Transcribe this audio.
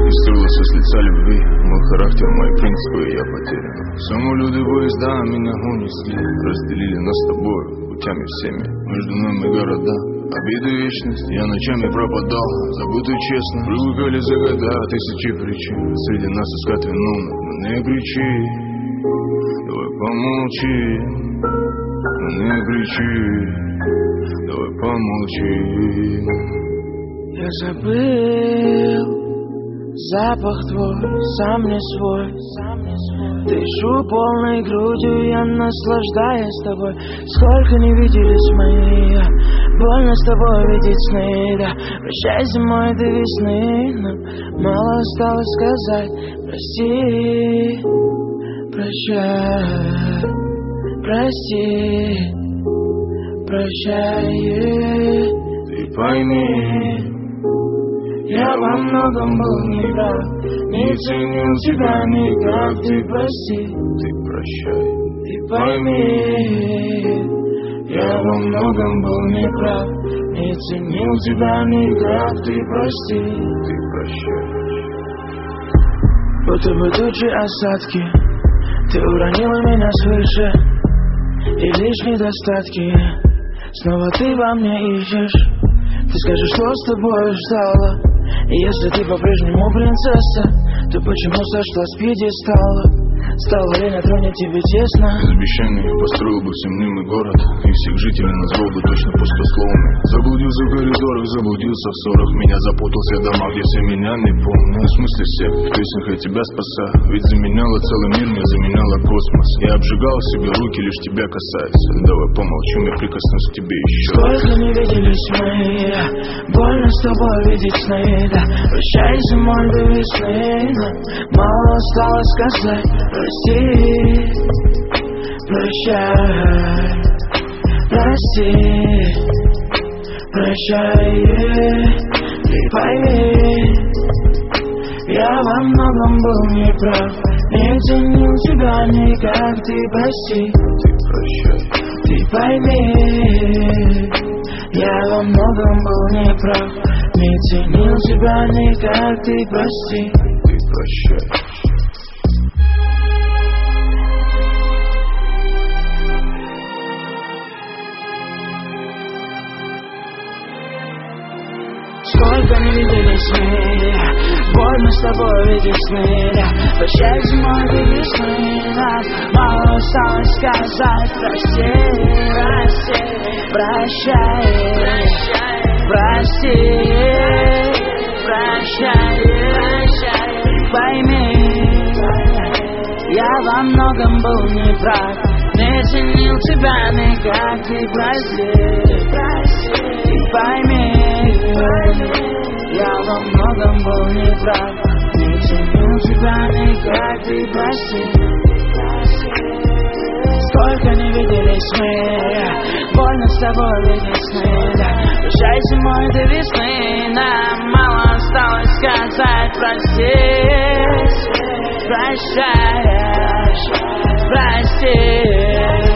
не стерлся с лица любви. Мой характер, мои принципы, я потерян. Самолеты, поезда меня унесли, разделили нас с тобой путями всеми. Между нами города, обиды, вечность. Я ночами пропадал, забытый честно. Привыкали за года тысячи причин среди нас искать виновных, но не кричи. Давай помолчи, но не кричи. Давай помолчи. Я забыл запах твой, сам не свой. Дышу полной грудью, я наслаждаюсь тобой. Сколько не виделись мы, больно с тобой видеть сны, да. Прощай, зимой до весны, нам мало осталось сказать. Прости, прощай, прости, прощай. Ты пойми, я во многом был неправ, не ценил тебя никак. Ты прости, ты прощай. ты пойми, я во многом был неправ, не ценил тебя никак. Ты прости, ты прощай. будто бы тучи осадки, ты уронила меня свыше, и лишь недостатки снова ты во мне ищешь. Ты скажешь, что с тобой ждала, и если ты по-прежнему принцесса, то почему сошла с пьедестала? Стало ли на троне тебе тесно? Из обещаний я построил бы всемнимый город, и всех жителей назвал бы точно пустословными. Заблудился в коридорах, заблудился в ссорах. Меня запутался в домах, где все меня не помнят. В смысле всех, в песнях я тебя спасаю. Ведь заменяла целый мир, мне заменяла космос. Я обжигал себе руки, лишь тебя касается. Давай помолчим, я прикоснусь к тебе еще. Сколько не виделись мы, больно с тобой видеть сны, да. Прощай, зимой до весны, нам мало осталось сказать. Прости, прощай, прости, прощай. Ты пойми, я во многом был неправ, не ценил тебя никак. Ты прости, ты прощай. ты пойми, я во многом был неправ, не ценил тебя никак. Ты прости, ты прощай. Сколько не виделись мы, больно с тобой видеть сны, да. Прощай, зимой до весны, нам мало осталось сказать. Прости, прости, прощай, прости, прощай. Пойми, я во многом был неправ, не ценил тебя никак. Ты прости, ты пойми, я во многом был неправ, не ценил тебя никак. Ты прости. Сколько не виделись мы, больно с тобой видеть сны, да. Прощай, зимой до весны, нам мало осталось сказать. Прости, прощай, прости.